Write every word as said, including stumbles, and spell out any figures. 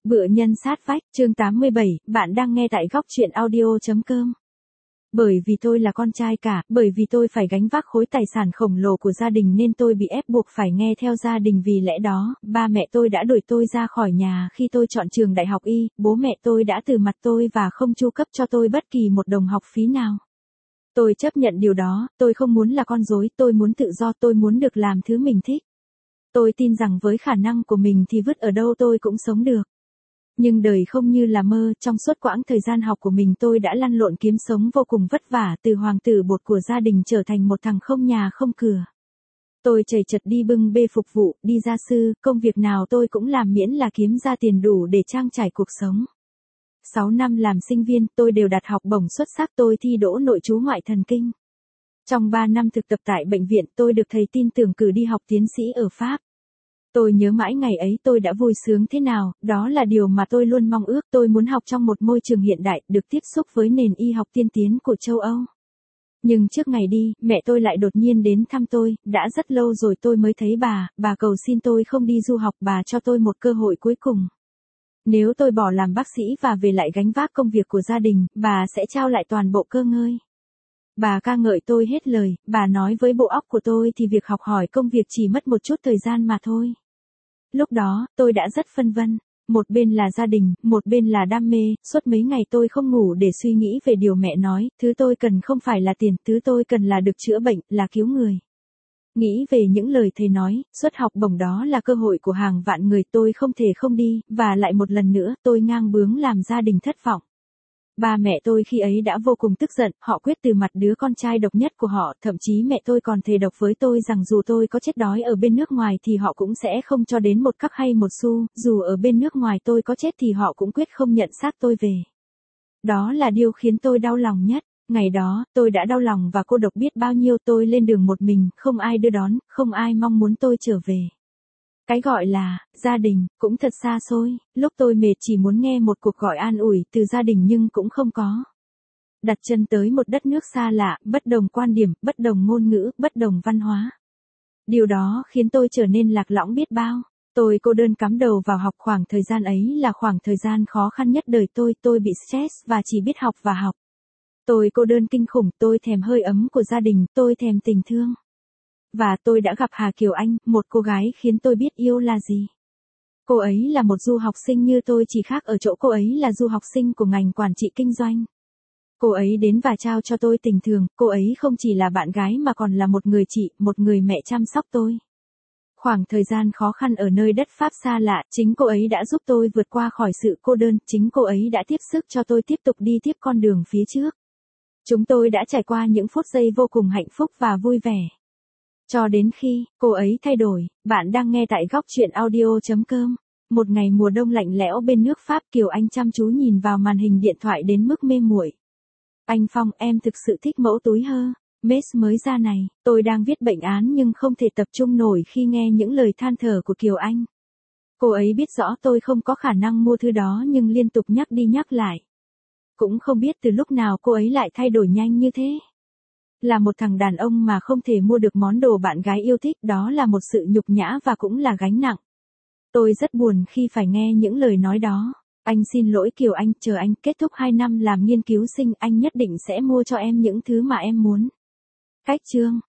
Bựa nhân sát vách, chương tám mươi bảy, bạn đang nghe tại góc truyện audio.com. Bởi vì tôi là con trai cả, bởi vì tôi phải gánh vác khối tài sản khổng lồ của gia đình nên tôi bị ép buộc phải nghe theo gia đình, vì lẽ đó, ba mẹ tôi đã đuổi tôi ra khỏi nhà khi tôi chọn trường đại học y, bố mẹ tôi đã từ mặt tôi và không chu cấp cho tôi bất kỳ một đồng học phí nào. Tôi chấp nhận điều đó, tôi không muốn là con rối, tôi muốn tự do, tôi muốn được làm thứ mình thích. Tôi tin rằng với khả năng của mình thì vứt ở đâu tôi cũng sống được. Nhưng đời không như là mơ, trong suốt quãng thời gian học của mình tôi đã lăn lộn kiếm sống vô cùng vất vả, từ hoàng tử bột của gia đình trở thành một thằng không nhà không cửa. Tôi chầy chật đi bưng bê phục vụ, đi gia sư, công việc nào tôi cũng làm miễn là kiếm ra tiền đủ để trang trải cuộc sống. sáu năm làm sinh viên, tôi đều đạt học bổng xuất sắc, tôi thi đỗ nội trú ngoại thần kinh. Trong ba năm thực tập tại bệnh viện, tôi được thầy tin tưởng cử đi học tiến sĩ ở Pháp. Tôi nhớ mãi ngày ấy tôi đã vui sướng thế nào, đó là điều mà tôi luôn mong ước, tôi muốn học trong một môi trường hiện đại, được tiếp xúc với nền y học tiên tiến của châu Âu. Nhưng trước ngày đi, mẹ tôi lại đột nhiên đến thăm tôi, đã rất lâu rồi tôi mới thấy bà, bà cầu xin tôi không đi du học, bà cho tôi một cơ hội cuối cùng. Nếu tôi bỏ làm bác sĩ và về lại gánh vác công việc của gia đình, bà sẽ trao lại toàn bộ cơ ngơi. Bà ca ngợi tôi hết lời, bà nói với bộ óc của tôi thì việc học hỏi công việc chỉ mất một chút thời gian mà thôi. Lúc đó, tôi đã rất phân vân. Một bên là gia đình, một bên là đam mê, suốt mấy ngày tôi không ngủ để suy nghĩ về điều mẹ nói, thứ tôi cần không phải là tiền, thứ tôi cần là được chữa bệnh, là cứu người. Nghĩ về những lời thầy nói, suất học bổng đó là cơ hội của hàng vạn người, tôi không thể không đi, và lại một lần nữa tôi ngang bướng làm gia đình thất vọng. Ba mẹ tôi khi ấy đã vô cùng tức giận, họ quyết từ mặt đứa con trai độc nhất của họ, thậm chí mẹ tôi còn thề độc với tôi rằng dù tôi có chết đói ở bên nước ngoài thì họ cũng sẽ không cho đến một cắc hay một xu, dù ở bên nước ngoài tôi có chết thì họ cũng quyết không nhận xác tôi về. Đó là điều khiến tôi đau lòng nhất. Ngày đó, tôi đã đau lòng và cô độc biết bao nhiêu, tôi lên đường một mình, không ai đưa đón, không ai mong muốn tôi trở về. Cái gọi là gia đình cũng thật xa xôi, lúc tôi mệt chỉ muốn nghe một cuộc gọi an ủi từ gia đình nhưng cũng không có. Đặt chân tới một đất nước xa lạ, bất đồng quan điểm, bất đồng ngôn ngữ, bất đồng văn hóa. Điều đó khiến tôi trở nên lạc lõng biết bao. Tôi cô đơn cắm đầu vào học, khoảng thời gian ấy là khoảng thời gian khó khăn nhất đời tôi, tôi bị stress và chỉ biết học và học. Tôi cô đơn kinh khủng, tôi thèm hơi ấm của gia đình, tôi thèm tình thương. Và tôi đã gặp Hà Kiều Anh, một cô gái khiến tôi biết yêu là gì. Cô ấy là một du học sinh như tôi, chỉ khác ở chỗ cô ấy là du học sinh của ngành quản trị kinh doanh. Cô ấy đến và trao cho tôi tình thương, cô ấy không chỉ là bạn gái mà còn là một người chị, một người mẹ chăm sóc tôi. Khoảng thời gian khó khăn ở nơi đất Pháp xa lạ, chính cô ấy đã giúp tôi vượt qua khỏi sự cô đơn, chính cô ấy đã tiếp sức cho tôi tiếp tục đi tiếp con đường phía trước. Chúng tôi đã trải qua những phút giây vô cùng hạnh phúc và vui vẻ. Cho đến khi, cô ấy thay đổi. Bạn đang nghe tại góc truyện audio.com. Một ngày mùa đông lạnh lẽo bên nước Pháp, Kiều Anh chăm chú nhìn vào màn hình điện thoại đến mức mê muội. Anh Phong, em thực sự thích mẫu túi Hermes mới ra này. Tôi đang viết bệnh án nhưng không thể tập trung nổi khi nghe những lời than thở của Kiều Anh. Cô ấy biết rõ tôi không có khả năng mua thứ đó nhưng liên tục nhắc đi nhắc lại. Cũng không biết từ lúc nào cô ấy lại thay đổi nhanh như thế. Là một thằng đàn ông mà không thể mua được món đồ bạn gái yêu thích, đó là một sự nhục nhã và cũng là gánh nặng. Tôi rất buồn khi phải nghe những lời nói đó. Anh xin lỗi Kiều Anh, chờ anh kết thúc hai năm làm nghiên cứu sinh, anh nhất định sẽ mua cho em những thứ mà em muốn. Cách chương